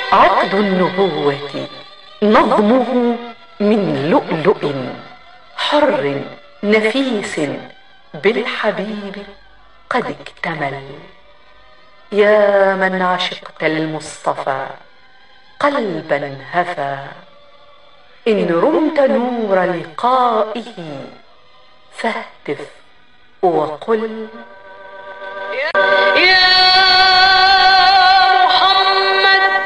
عقد النبوة نظمه من لؤلؤ حر نفيس بالحبيب قد اكتمل. يا من عشقت المصطفى قلبا هفى، إن رمت نور لقائه فاهتف وقل يا محمد.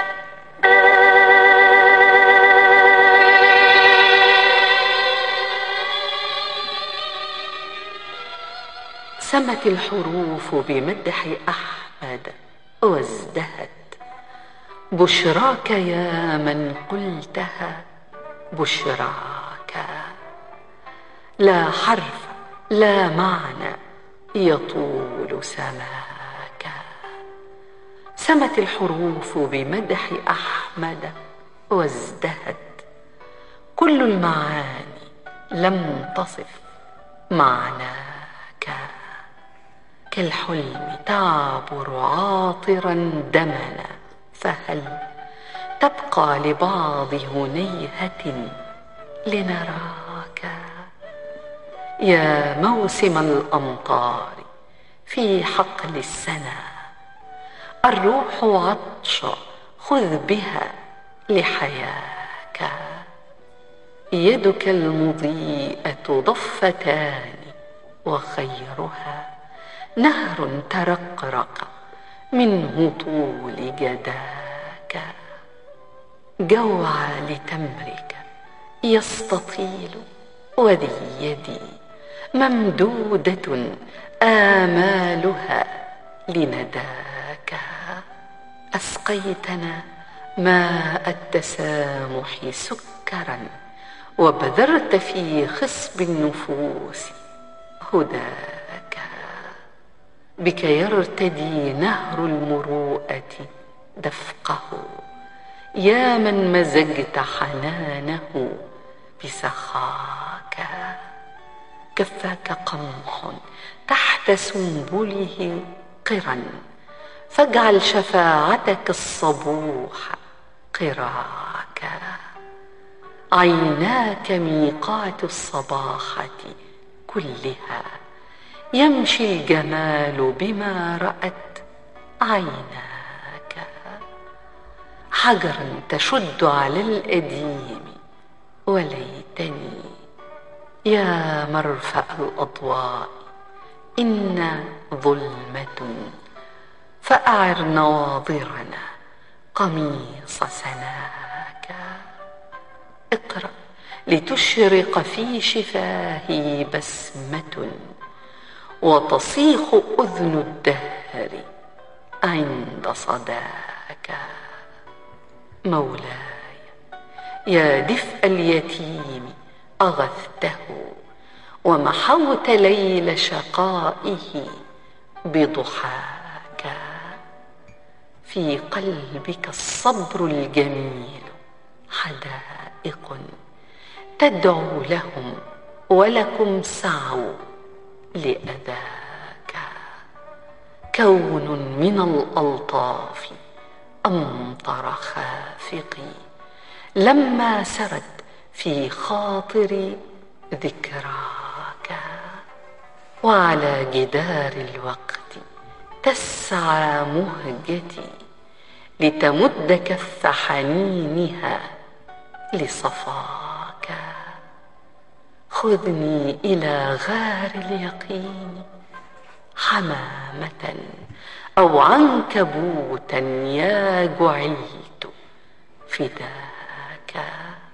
سمت الحروف بمدح أحمد وازدهت. بشراك يا من قلتها بشراك، لا حرف لا معنى يطول سماك. سمت الحروف بمدح أحمد وازدهت. كل المعاني لم تصف معناك. كالحلم تعبر عاطرا دمنا، فهل تبقى لبعض هنيهة لنراك؟ يا موسم الأمطار في حقل السنة، الروح عطش خذ بها لحياك. يدك المضيئة ضفتان وخيرها نهر ترقرق منه طول جداك. جوعى لتمرك يستطيل وذي يدي ممدودة آمالها لنداك. أسقيتنا ماء التسامح سكرا، وبذرت في خصب النفوس هداك. بك يرتدي نهر المروءة دفقه، يا من مزجت حنانه بسخاك. كفاك قمح تحت سنبله قرا، فاجعل شفاعتك الصبوح قراك. عيناك ميقات الصباحة كلها، يمشي الجمال بما رأت عيناك. حجرا تشد على الأديم وليتني، يا مرفأ الأضواء إن ظلمة، فأعر نواظرنا قميص سناك. اقرأ لتشرق في شفاهي بسمة، وتصيخ أذن الدهر عند صداك. مولاي يا دفء اليتيم أغثته، ومحوت ليل شقائه بضحاك. في قلبك الصبر الجميل حدائق تدعو لهم، ولكم سعوا لأذاك. كون من الألطاف أمطر خافقي، لما سرت في خاطري ذكراك. وعلى جدار الوقت تسعى مهجتي، لتمد كف حنينها لصفاك. خذني إلى غار اليقين حمامة أو عنكبوتا، يا جعلت فداك.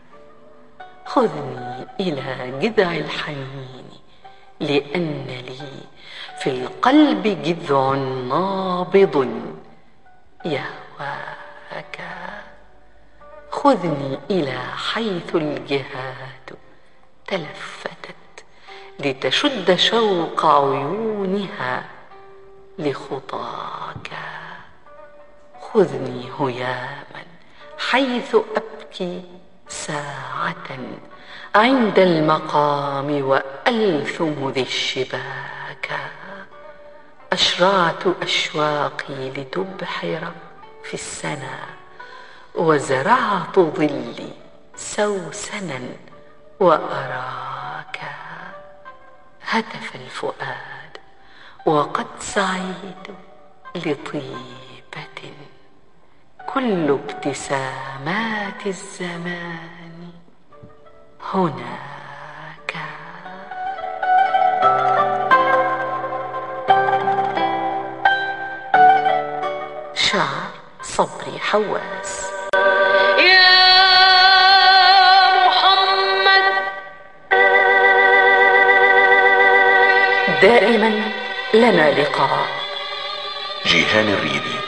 خذني إلى جذع الحنين، لأن لي في القلب جذع نابض يهواك. خذني إلى حيث الجهات تلفتت، لتشد شوق عيونها لخطاك. خذني هياما حيث أبكي ساعة عند المقام، وألثم ذي الشباك. أشرعت أشواقي لتبحر في السنا، وزرعت ظلي سوسنا وأراك. هتف الفؤاد وقد سعيت لطيبة، كل ابتسامات الزمان هناك. شعر صبري حواس. يا محمد دائما لنا لقاء. جيهان الريبي.